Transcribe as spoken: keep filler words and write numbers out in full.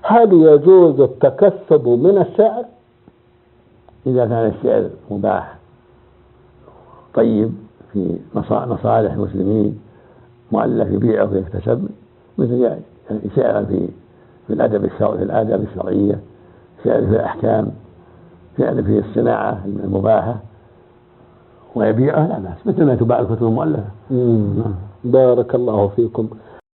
هل يجوز التكسب من الشعر؟ إذا كان الشعر مباح طيب في مصالح المسلمين مؤلف يبيعه ويكتسب، مثل يعني شعر في في الأدب الشرعي، في الآداب الشرعية، شعر في الأحكام، شعر في الصناعة المباحة ويبيعه لا بأس، مثل ما تباع الكتب المؤلفة. بارك الله فيكم.